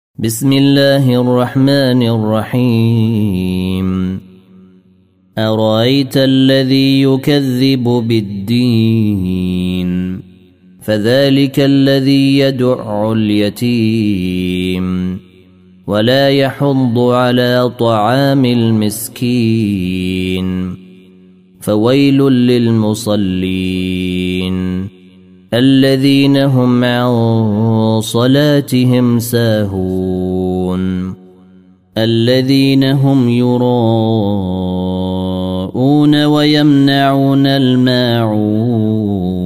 بسم الله الرحمن الرحيم أرأيت الذي يكذب بالدين فذلك الذي يدع اليتيم ولا يحض على طعام المسكين فويل للمصلين الذين هم عن صلاتهم ساهون الذين هم يراءون ويمنعون الماعون